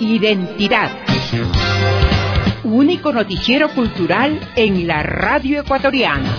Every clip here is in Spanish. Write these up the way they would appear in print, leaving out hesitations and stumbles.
Identidad. Único noticiero cultural en la radio ecuatoriana.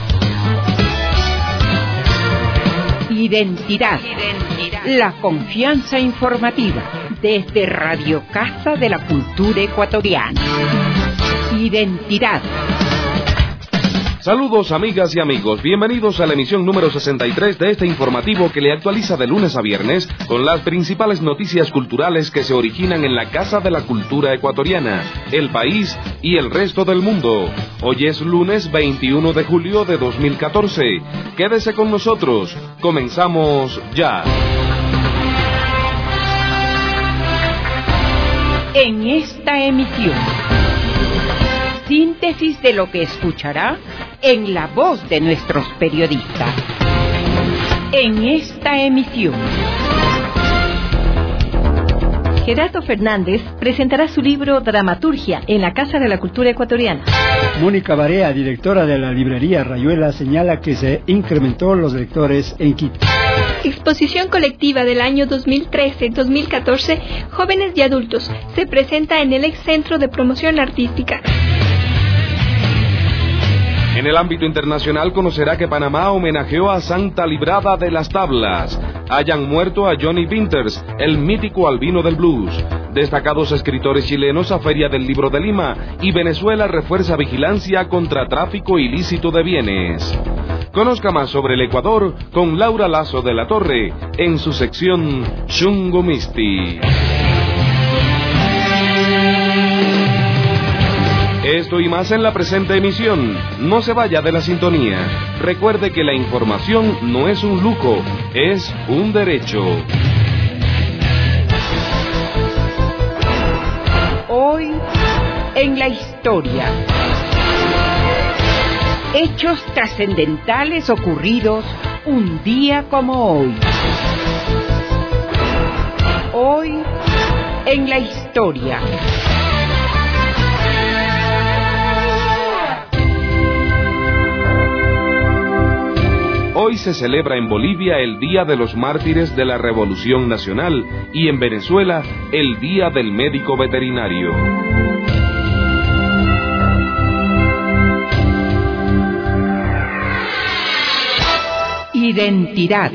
Identidad. La confianza informativa desde Radio Casa de la Cultura Ecuatoriana. Identidad. Saludos amigas y amigos, bienvenidos a la emisión número 63 de este informativo que le actualiza de lunes a viernes con las principales noticias culturales que se originan en la Casa de la Cultura Ecuatoriana, el país y el resto del mundo. Hoy es lunes 21 de julio de 2014. Quédese con nosotros, comenzamos ya. En esta emisión, síntesis de lo que escuchará en la voz de nuestros periodistas. En esta emisión, Gerardo Fernández presentará su libro Dramaturgia en la Casa de la Cultura Ecuatoriana. Mónica Barea, directora de la librería Rayuela, señala que se incrementó los lectores en Quito. Exposición colectiva del año 2013-2014, Jóvenes y Adultos, se presenta en el ex Centro de Promoción Artística. En el ámbito internacional conocerá que Panamá homenajeó a Santa Librada de las Tablas. Hayan muerto a Johnny Winters, el mítico albino del blues. Destacados escritores chilenos a Feria del Libro de Lima y Venezuela refuerza vigilancia contra tráfico ilícito de bienes. Conozca más sobre el Ecuador con Laura Lazo de la Torre en su sección Chungo Misti. Esto y más en la presente emisión. No se vaya de la sintonía. Recuerde que la información no es un lujo, es un derecho. Hoy en la historia. Hechos trascendentales ocurridos un día como hoy. Hoy en la historia. Hoy se celebra en Bolivia el Día de los Mártires de la Revolución Nacional y en Venezuela el Día del Médico Veterinario. Identidad.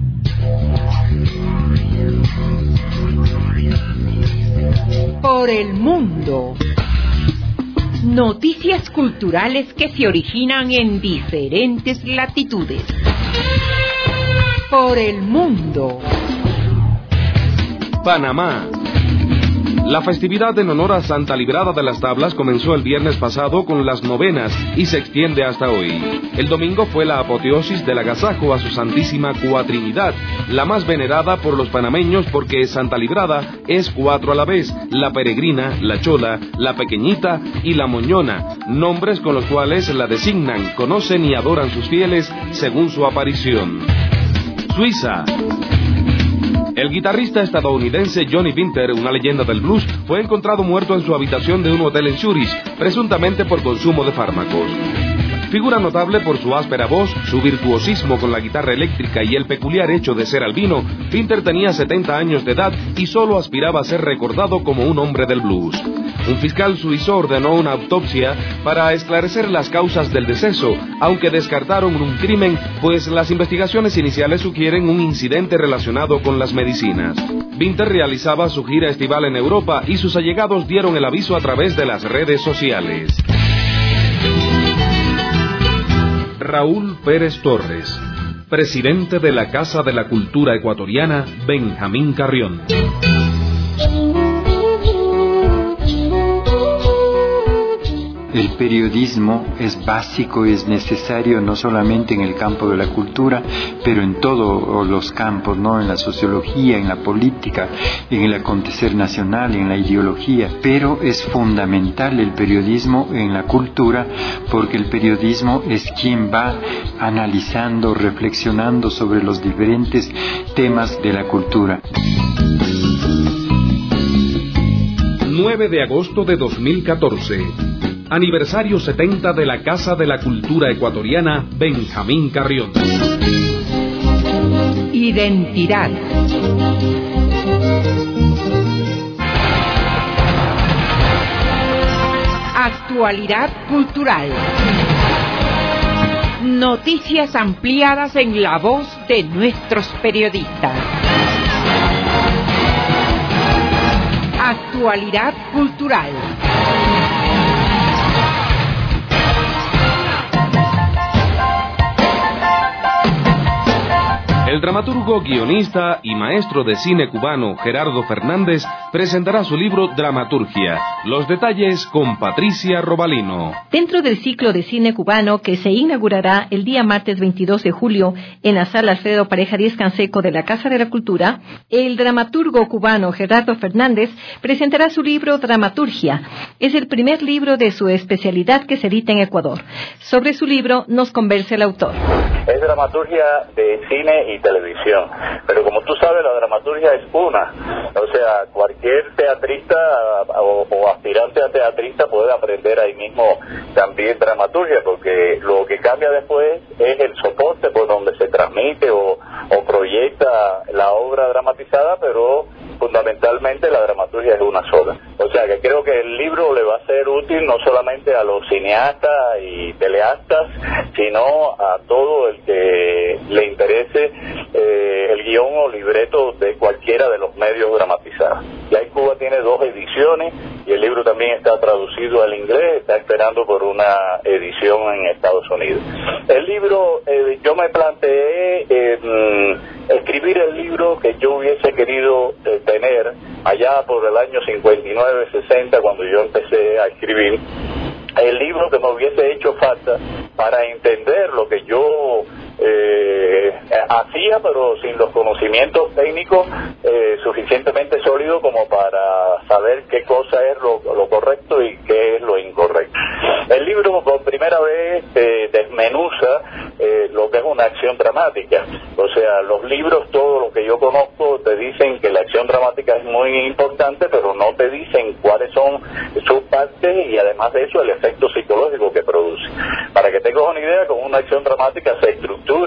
Por el mundo. Noticias culturales que se originan en diferentes latitudes. Por el mundo. Panamá. La festividad en honor a Santa Librada de las Tablas comenzó el viernes pasado con las novenas y se extiende hasta hoy. El domingo fue la apoteosis del agasajo a su Santísima Cuatrinidad, la más venerada por los panameños porque Santa Librada es cuatro a la vez: la peregrina, la chola, la pequeñita y la moñona, nombres con los cuales la designan, conocen y adoran sus fieles según su aparición. Suiza. El guitarrista estadounidense Johnny Winter, una leyenda del blues, fue encontrado muerto en su habitación de un hotel en Zúrich, presuntamente por consumo de fármacos. Figura notable por su áspera voz, su virtuosismo con la guitarra eléctrica y el peculiar hecho de ser albino, Winter tenía 70 años de edad y solo aspiraba a ser recordado como un hombre del blues. Un fiscal suizo ordenó una autopsia para esclarecer las causas del deceso, aunque descartaron un crimen, pues las investigaciones iniciales sugieren un incidente relacionado con las medicinas. Winter realizaba su gira estival en Europa y sus allegados dieron el aviso a través de las redes sociales. Raúl Pérez Torres, presidente de la Casa de la Cultura Ecuatoriana, Benjamín Carrión. El periodismo es básico y es necesario no solamente en el campo de la cultura, pero en todos los campos, ¿no? En la sociología, en la política, en el acontecer nacional, en la ideología. Pero es fundamental el periodismo en la cultura, porque el periodismo es quien va analizando, reflexionando sobre los diferentes temas de la cultura. 9 de agosto de 2014. Aniversario 70 de la Casa de la Cultura Ecuatoriana, Benjamín Carrión. Identidad. Actualidad cultural. Noticias ampliadas en la voz de nuestros periodistas. Actualidad cultural. El dramaturgo, guionista y maestro de cine cubano Gerardo Fernández presentará su libro Dramaturgia. Los detalles con Patricia Robalino. Dentro del ciclo de cine cubano que se inaugurará el día martes 22 de julio en la sala Alfredo Pareja Díez Canseco de la Casa de la Cultura, el dramaturgo cubano Gerardo Fernández presentará su libro Dramaturgia. Es el primer libro de su especialidad que se edita en Ecuador. Sobre su libro nos conversa el autor. Es dramaturgia de cine y televisión, pero como tú sabes, la dramaturgia es una, o sea, cualquier teatrista o aspirante a teatrista puede aprender ahí mismo también dramaturgia, porque lo que cambia después es el soporte por donde se transmite o proyecta la obra dramatizada, pero fundamentalmente la dramaturgia es una sola. O sea que creo que el libro le va a ser útil no solamente a los cineastas y teleastas, sino a todo el que le interese el guión o libreto de cualquiera de los medios dramatizados. Ya en Cuba tiene 2 ediciones y el libro también está traducido al inglés, está esperando por una edición en Estados Unidos. El libro, yo me planteé escribir el libro que yo hubiese querido tener allá por el año 59-60, cuando yo empecé a escribir, el libro que me hubiese hecho falta para entender lo que yo hacía, pero sin los conocimientos técnicos suficientemente sólidos como para saber qué cosa es lo correcto y qué es lo incorrecto. El libro por primera vez desmenuza lo que es una acción dramática. O sea, los libros, todo lo que yo conozco, te dicen que la acción dramática es muy importante, pero no te dicen cuáles son sus partes y además de eso el efecto psicológico que produce. Para que tengas una idea, con una acción dramática se estructura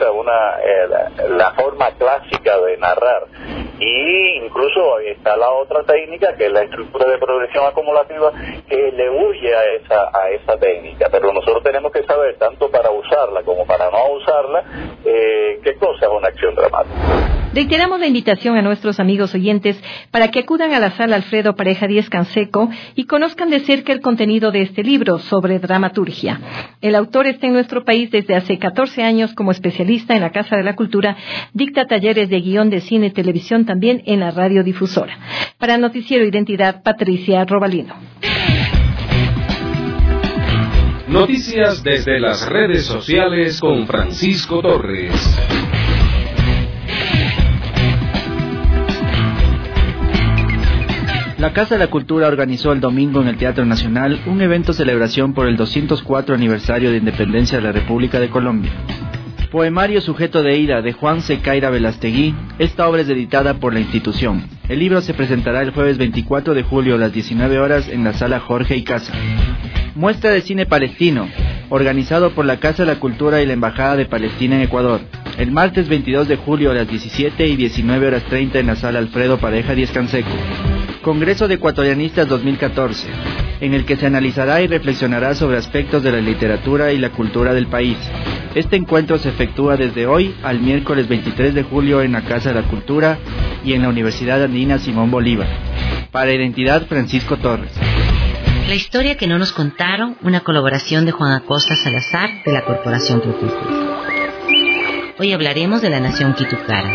la forma clásica de narrar, y incluso está la otra técnica que es la estructura de progresión acumulativa, que le huye a esa técnica, pero nosotros tenemos que saber, tanto para usarla como para no usarla, qué cosa es una acción dramática. Reiteramos la invitación a nuestros amigos oyentes para que acudan a la sala Alfredo Pareja Díez Canseco y conozcan de cerca el contenido de este libro sobre dramaturgia. El autor está en nuestro país desde hace 14 años como especialista en la Casa de la Cultura, dicta talleres de guión de cine y televisión también en la radiodifusora. Para Noticiero Identidad, Patricia Robalino. Noticias desde las redes sociales con Francisco Torres. La Casa de la Cultura organizó el domingo en el Teatro Nacional un evento celebración por el 204 aniversario de independencia de la República de Colombia. Poemario Sujeto de Ira, de Juan Secaira Velastegui. Esta obra es editada por la institución. El libro se presentará el jueves 24 de julio a las 19 horas en la Sala Jorge y Casa. Muestra de cine palestino, organizado por la Casa de la Cultura y la Embajada de Palestina en Ecuador. El martes 22 de julio a las 17 y 19 horas 30 en la Sala Alfredo Pareja Díez Canseco. Congreso de Ecuatorianistas 2014, en el que se analizará y reflexionará sobre aspectos de la literatura y la cultura del país. Este encuentro se efectúa desde hoy al miércoles 23 de julio en la Casa de la Cultura y en la Universidad Andina Simón Bolívar. Para Identidad, Francisco Torres. La historia que no nos contaron, una colaboración de Juan Acosta Salazar de la Corporación Propulco. Hoy hablaremos de la nación Quitukara.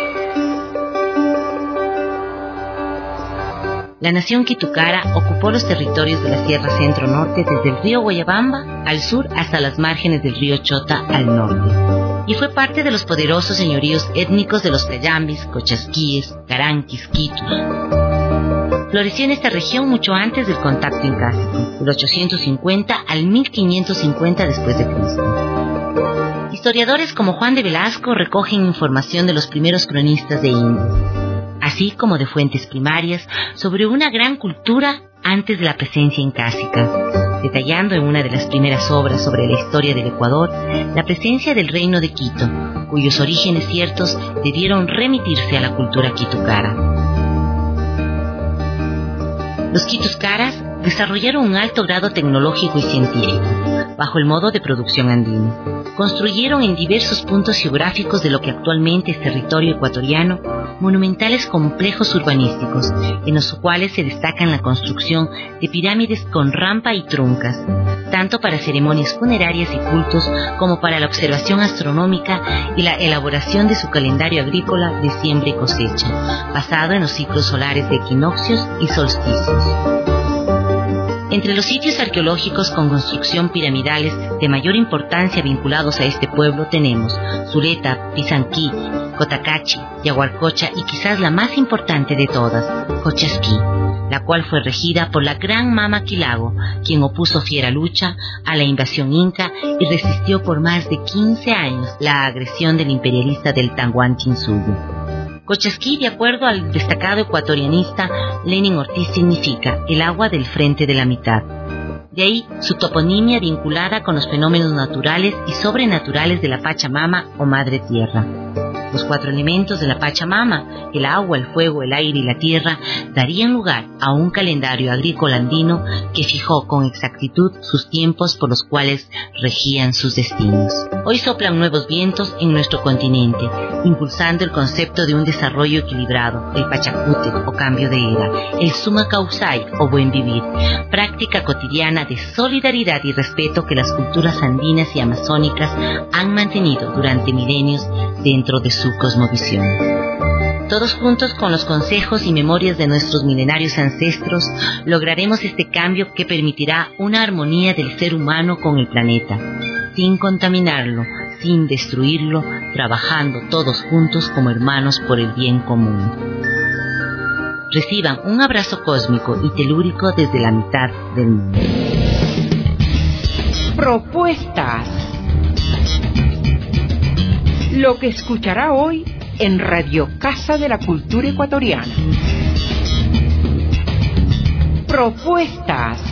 La nación Quitukara ocupó los territorios de la Sierra Centro-Norte desde el río Guayabamba al sur hasta las márgenes del río Chota al norte, y fue parte de los poderosos señoríos étnicos de los Cayambis, Cochasquíes, Caranquis, Quitus. Floreció en esta región mucho antes del contacto incásico, del 850 al 1550 después de Cristo. Historiadores como Juan de Velasco recogen información de los primeros cronistas de India, así como de fuentes primarias sobre una gran cultura antes de la presencia incásica, detallando en una de las primeras obras sobre la historia del Ecuador la presencia del reino de Quito, cuyos orígenes ciertos debieron remitirse a la cultura quitukara. Los quituscaras desarrollaron un alto grado tecnológico y científico, bajo el modo de producción andino. Construyeron en diversos puntos geográficos de lo que actualmente es territorio ecuatoriano, monumentales complejos urbanísticos, en los cuales se destacan la construcción de pirámides con rampa y truncas, tanto para ceremonias funerarias y cultos como para la observación astronómica y la elaboración de su calendario agrícola de siembra y cosecha, basado en los ciclos solares de equinoccios y solsticios. Entre los sitios arqueológicos con construcción piramidales de mayor importancia vinculados a este pueblo tenemos Zuleta, Pizanquí, Cotacachi, Yaguarcocha y quizás la más importante de todas, Cochasquí, la cual fue regida por la gran Mama Quilago, quien opuso fiera lucha a la invasión inca y resistió por más de 15 años la agresión del imperialista del Tahuantinsuyo. Cochasquí, de acuerdo al destacado ecuatorianista Lenin Ortiz, significa el agua del frente de la mitad. De ahí su toponimia vinculada con los fenómenos naturales y sobrenaturales de la Pachamama o Madre Tierra. Los 4 elementos de la Pachamama, el agua, el fuego, el aire y la tierra, darían lugar a un calendario agrícola andino que fijó con exactitud sus tiempos por los cuales regían sus destinos. Hoy soplan nuevos vientos en nuestro continente, impulsando el concepto de un desarrollo equilibrado, el Pachacútec o cambio de era, el Suma Causai o buen vivir, práctica cotidiana de solidaridad y respeto que las culturas andinas y amazónicas han mantenido durante milenios dentro de su cosmovisión. Todos juntos, con los consejos y memorias de nuestros milenarios ancestros, lograremos este cambio que permitirá una armonía del ser humano con el planeta, sin contaminarlo, sin destruirlo, trabajando todos juntos como hermanos por el bien común. Reciban un abrazo cósmico y telúrico desde la mitad del mundo. Propuestas. Lo que escuchará hoy en Radio Casa de la Cultura Ecuatoriana. Propuestas.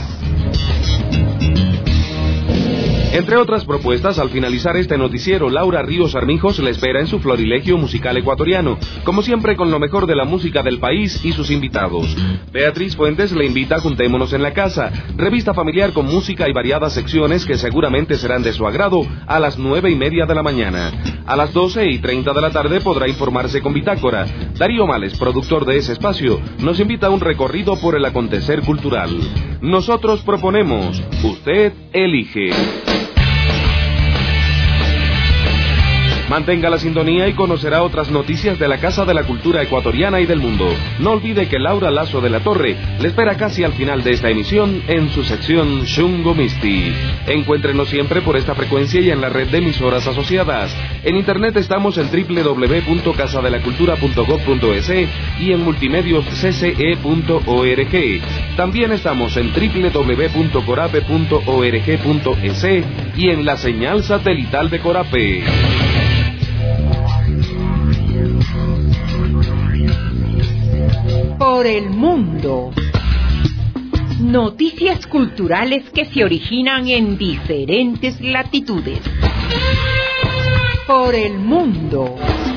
Entre otras propuestas, al finalizar este noticiero, Laura Ríos Armijos le espera en su florilegio musical ecuatoriano, como siempre con lo mejor de la música del país y sus invitados. Beatriz Fuentes le invita a Juntémonos en la Casa, revista familiar con música y variadas secciones que seguramente serán de su agrado, a las 9:30 de la mañana. A las 12:30 de la tarde podrá informarse con Bitácora. Darío Males, productor de ese espacio, nos invita a un recorrido por el acontecer cultural. Nosotros proponemos, usted elige. Mantenga la sintonía y conocerá otras noticias de la Casa de la Cultura Ecuatoriana y del mundo. No olvide que Laura Lazo de la Torre le espera casi al final de esta emisión en su sección Shungo Misti. Encuéntrenos siempre por esta frecuencia y en la red de emisoras asociadas. En internet estamos en www.casadelacultura.gov.es y en multimedioscce.org. También estamos en www.corape.org.es y en la señal satelital de Corape. Por el mundo. Noticias culturales que se originan en diferentes latitudes. Por el mundo.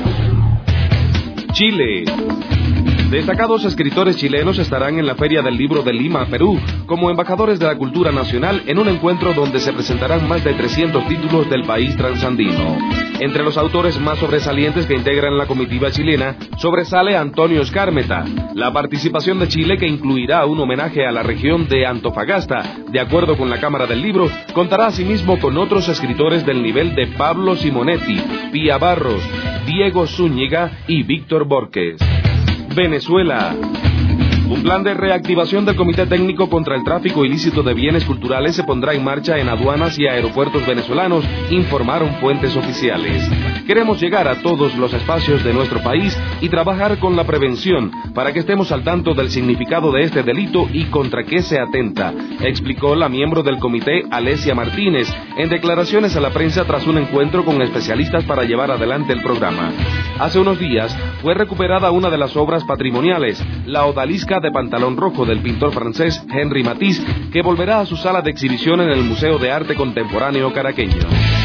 Chile. Destacados escritores chilenos estarán en la Feria del Libro de Lima, Perú, como embajadores de la cultura nacional en un encuentro donde se presentarán más de 300 títulos del país transandino. Entre los autores más sobresalientes que integran la comitiva chilena, sobresale Antonio Skármeta. La participación de Chile, que incluirá un homenaje a la región de Antofagasta, de acuerdo con la Cámara del Libro, contará asimismo con otros escritores del nivel de Pablo Simonetti, Pía Barros, Diego Zúñiga y Víctor Borges. Venezuela. Un plan de reactivación del Comité Técnico contra el Tráfico Ilícito de Bienes Culturales se pondrá en marcha en aduanas y aeropuertos venezolanos, informaron fuentes oficiales. Queremos llegar a todos los espacios de nuestro país y trabajar con la prevención para que estemos al tanto del significado de este delito y contra qué se atenta, explicó la miembro del comité Alesia Martínez en declaraciones a la prensa tras un encuentro con especialistas para llevar adelante el programa. Hace unos días fue recuperada una de las obras patrimoniales, la Odalisca de Pantalón Rojo del pintor francés Henri Matisse, que volverá a su sala de exhibición en el Museo de Arte Contemporáneo Caraqueño.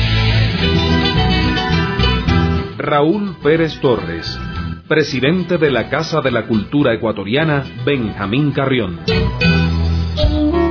Raúl Pérez Torres, presidente de la Casa de la Cultura Ecuatoriana, Benjamín Carrión.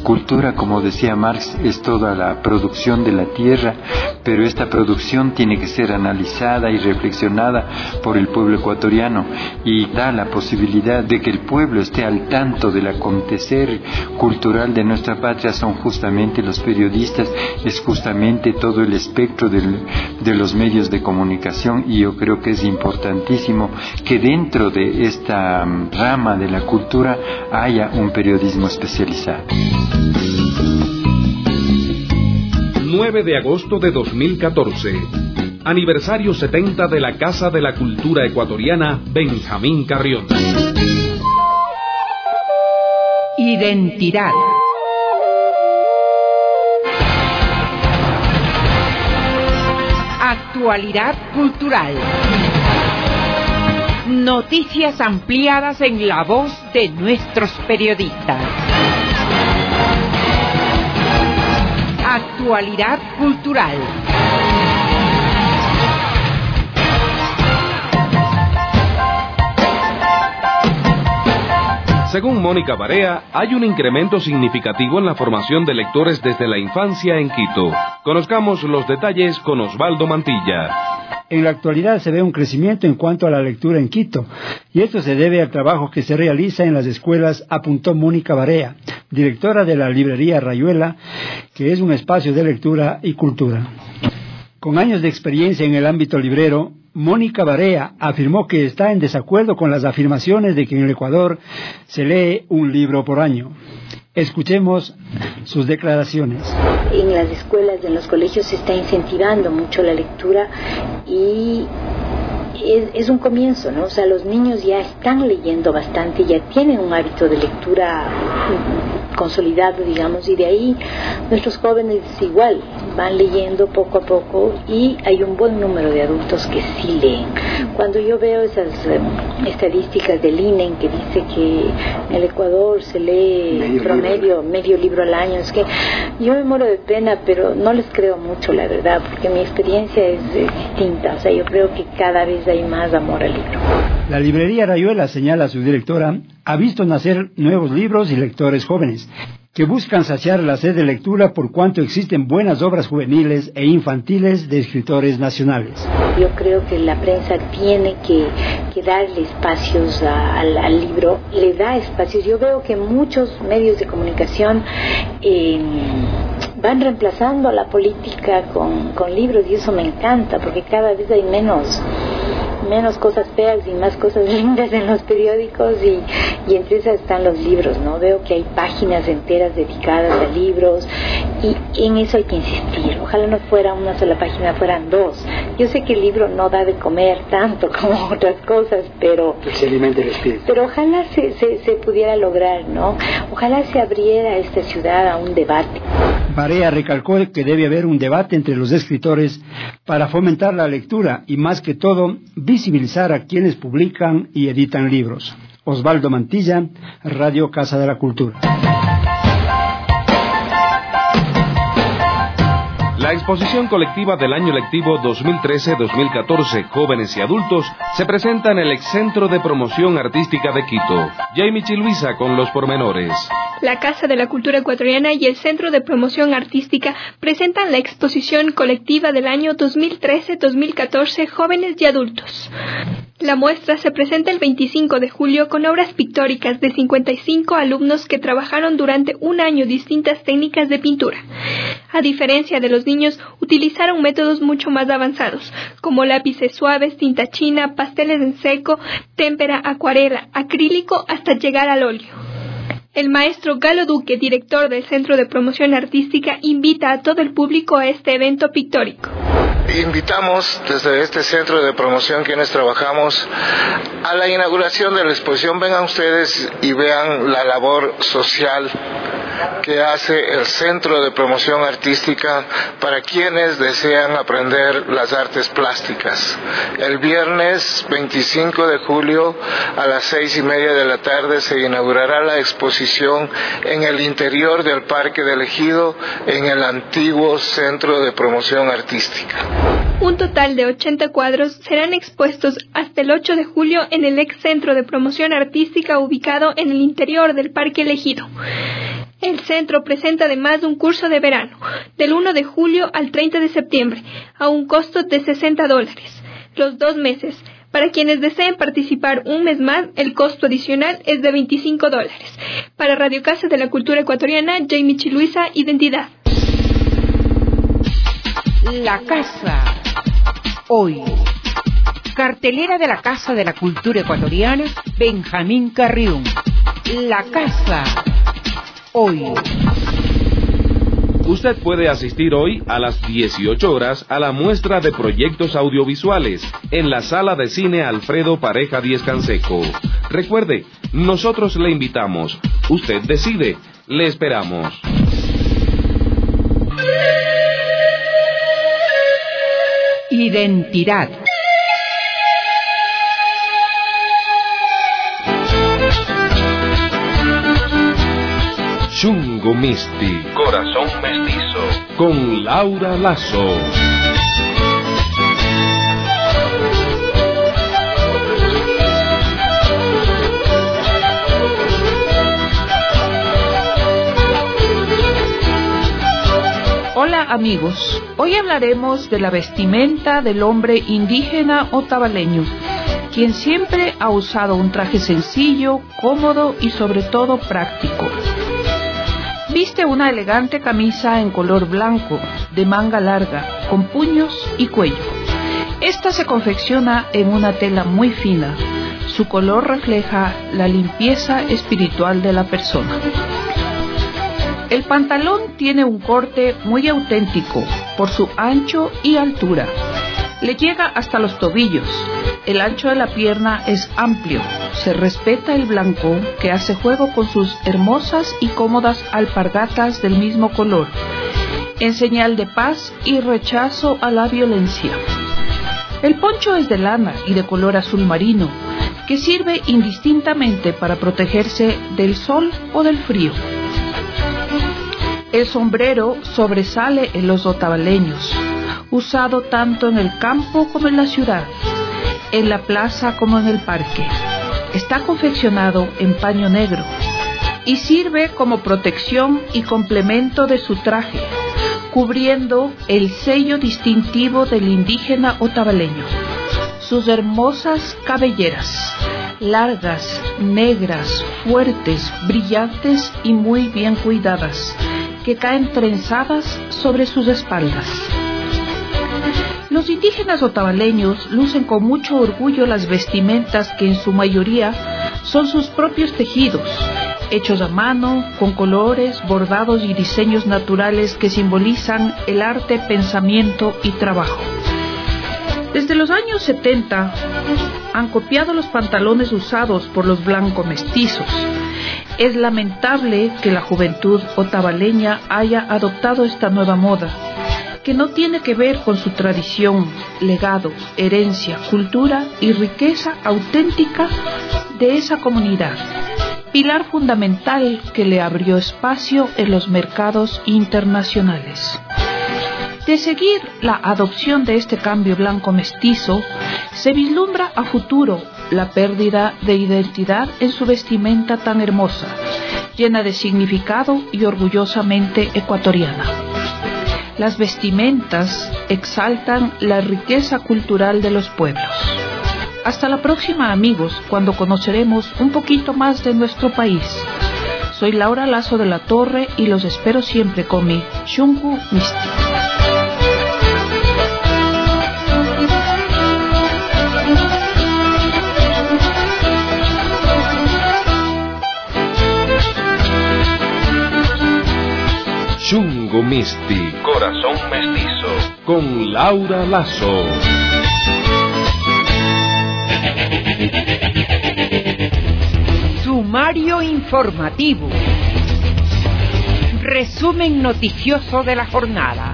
Cultura, como decía Marx, es toda la producción de la tierra, pero esta producción tiene que ser analizada y reflexionada por el pueblo ecuatoriano y da la posibilidad de que el pueblo esté al tanto del acontecer cultural de nuestra patria. Son justamente los periodistas, es justamente todo el espectro de los medios de comunicación, y yo creo que es importantísimo que dentro de esta rama de la cultura haya un periodismo especializado. 9 de agosto de 2014. Aniversario 70 de la Casa de la Cultura Ecuatoriana Benjamín Carrión. Identidad. Actualidad cultural. Noticias ampliadas en la voz de nuestros periodistas. Actualidad cultural. Según Mónica Barea, hay un incremento significativo en la formación de lectores desde la infancia en Quito. Conozcamos los detalles con Osvaldo Mantilla. En la actualidad se ve un crecimiento en cuanto a la lectura en Quito, y esto se debe al trabajo que se realiza en las escuelas, apuntó Mónica Barea, directora de la librería Rayuela, que es un espacio de lectura y cultura. Con años de experiencia en el ámbito librero, Mónica Barea afirmó que está en desacuerdo con las afirmaciones de que en el Ecuador se lee un libro por año. Escuchemos sus declaraciones. En las escuelas, en los colegios se está incentivando mucho la lectura y es un comienzo, ¿no? O sea, los niños ya están leyendo bastante, ya tienen un hábito de lectura consolidado, digamos, y de ahí nuestros jóvenes igual van leyendo poco a poco, y hay un buen número de adultos que sí leen. Cuando yo veo esas estadísticas del INE que dice que en el Ecuador se lee medio libro al año, es que yo me muero de pena, pero no les creo mucho, la verdad, porque mi experiencia es distinta. O sea, yo creo que cada vez hay más amor al libro. La librería Rayuela, señala su directora, ha visto nacer nuevos libros y lectores jóvenes que buscan saciar la sed de lectura, por cuanto existen buenas obras juveniles e infantiles de escritores nacionales. Yo creo que la prensa tiene que darle espacios al libro, le da espacios. Yo veo que muchos medios de comunicación van reemplazando a la política con libros, y eso me encanta, porque cada vez hay menos cosas feas y más cosas lindas en los periódicos, y entre esas están los libros, ¿no? Veo que hay páginas enteras dedicadas a libros, y en eso hay que insistir. Ojalá no fuera una sola página, fueran dos. Yo sé que el libro no da de comer tanto como otras cosas, pero se alimenta el espíritu. Pero ojalá se pudiera lograr, ¿no? Ojalá se abriera esta ciudad a un debate. Barea recalcó que debe haber un debate entre los escritores para fomentar la lectura y, más que todo, visibilizar a quienes publican y editan libros. Osvaldo Mantilla, Radio Casa de la Cultura. La exposición colectiva del año lectivo 2013-2014, Jóvenes y Adultos, se presenta en el Excentro de Promoción Artística de Quito. Jamie Chiluisa con los pormenores. La Casa de la Cultura Ecuatoriana y el Centro de Promoción Artística presentan la exposición colectiva del año 2013-2014, Jóvenes y Adultos. La muestra se presenta el 25 de julio con obras pictóricas de 55 alumnos que trabajaron durante un año distintas técnicas de pintura. A diferencia de los niños, utilizaron métodos mucho más avanzados, como lápices suaves, tinta china, pasteles en seco, témpera, acuarela, acrílico, hasta llegar al óleo. El maestro Galo Duque, director del Centro de Promoción Artística, invita a todo el público a este evento pictórico. Invitamos desde este Centro de Promoción quienes trabajamos a la inauguración de la exposición. Vengan ustedes y vean la labor social que hace el Centro de Promoción Artística para quienes desean aprender las artes plásticas. El viernes 25 de julio a las 6:30 de la tarde se inaugurará la exposición en el interior del Parque del Ejido, en el antiguo Centro de Promoción Artística. Un total de 80 cuadros serán expuestos hasta el 8 de julio en el ex Centro de Promoción Artística ubicado en el interior del Parque El Ejido. El centro presenta además un curso de verano, del 1 de julio al 30 de septiembre, a un costo de $60. Los 2 meses. Para quienes deseen participar un mes más, el costo adicional es de $25. Para Radio Casa de la Cultura Ecuatoriana, Jamie Chiluisa, Identidad. La Casa. Hoy. Cartelera de la Casa de la Cultura Ecuatoriana, Benjamín Carrión. La Casa. Hoy. Usted puede asistir hoy a las 18 horas a la muestra de proyectos audiovisuales en la Sala de Cine Alfredo Pareja Díez Canseco. Recuerde, nosotros le invitamos. Usted decide. Le esperamos. Identidad. Chungo Misti, Corazón Mestizo, con Laura Lazo. Hola amigos, hoy hablaremos de la vestimenta del hombre indígena otavaleño, quien siempre ha usado un traje sencillo, cómodo y sobre todo práctico. Viste una elegante camisa en color blanco, de manga larga, con puños y cuello. Esta se confecciona en una tela muy fina. Su color refleja la limpieza espiritual de la persona. El pantalón tiene un corte muy auténtico por su ancho y altura. Le llega hasta los tobillos. El ancho de la pierna es amplio. Se respeta el blanco, que hace juego con sus hermosas y cómodas alpargatas del mismo color, en señal de paz y rechazo a la violencia. El poncho es de lana y de color azul marino, que sirve indistintamente para protegerse del sol o del frío. El sombrero sobresale en los otavaleños, usado tanto en el campo como en la ciudad, en la plaza como en el parque. Está confeccionado en paño negro y sirve como protección y complemento de su traje, cubriendo el sello distintivo del indígena otavaleño. Sus hermosas cabelleras, largas, negras, fuertes, brillantes y muy bien cuidadas, que caen trenzadas sobre sus espaldas. Los indígenas otavaleños lucen con mucho orgullo las vestimentas que en su mayoría son sus propios tejidos, hechos a mano, con colores, bordados y diseños naturales que simbolizan el arte, pensamiento y trabajo. Desde los años 70 han copiado los pantalones usados por los blanco mestizos. Es lamentable que la juventud otavaleña haya adoptado esta nueva moda, que no tiene que ver con su tradición, legado, herencia, cultura y riqueza auténtica de esa comunidad, pilar fundamental que le abrió espacio en los mercados internacionales. De seguir la adopción de este cambio blanco mestizo, se vislumbra a futuro la pérdida de identidad en su vestimenta tan hermosa, llena de significado y orgullosamente ecuatoriana. Las vestimentas exaltan la riqueza cultural de los pueblos. Hasta la próxima, amigos, cuando conoceremos un poquito más de nuestro país. Soy Laura Lazo de la Torre y los espero siempre con mi Chungo Misti. Chungo Misti, Corazón Mestizo, con Laura Lazo. Sumario informativo. Resumen noticioso de la jornada.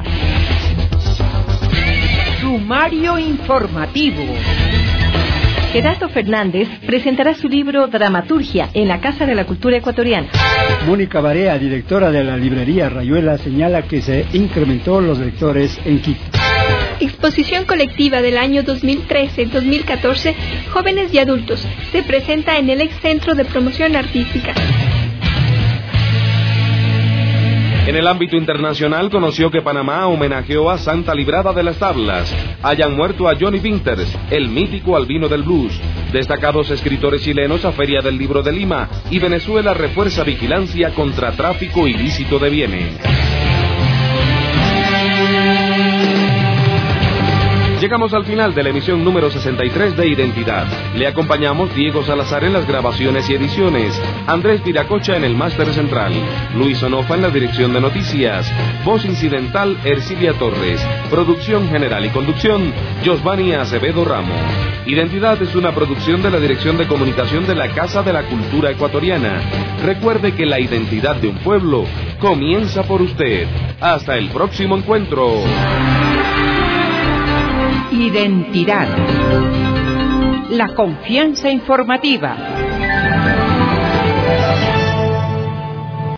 Sumario informativo. Gerardo Fernández presentará su libro Dramaturgia en la Casa de la Cultura Ecuatoriana. Mónica Barea, directora de la librería Rayuela, señala que se incrementó los lectores en Quito. Exposición colectiva del año 2013-2014, Jóvenes y Adultos, se presenta en el ex Centro de Promoción Artística. En el ámbito internacional conoció que Panamá homenajeó a Santa Librada de las Tablas. Hayan muerto a Johnny Winters, el mítico albino del blues. Destacados escritores chilenos a Feria del Libro de Lima. Y Venezuela refuerza vigilancia contra tráfico ilícito de bienes. Llegamos al final de la emisión número 63 de Identidad. Le acompañamos Diego Salazar en las grabaciones y ediciones, Andrés Viracocha en el máster central, Luis Onofa en la dirección de noticias, voz incidental Ercilia Torres, producción general y conducción Josvani Acevedo Ramos. Identidad es una producción de la Dirección de Comunicación de la Casa de la Cultura Ecuatoriana. Recuerde que la identidad de un pueblo comienza por usted. Hasta el próximo encuentro. Identidad. La confianza informativa.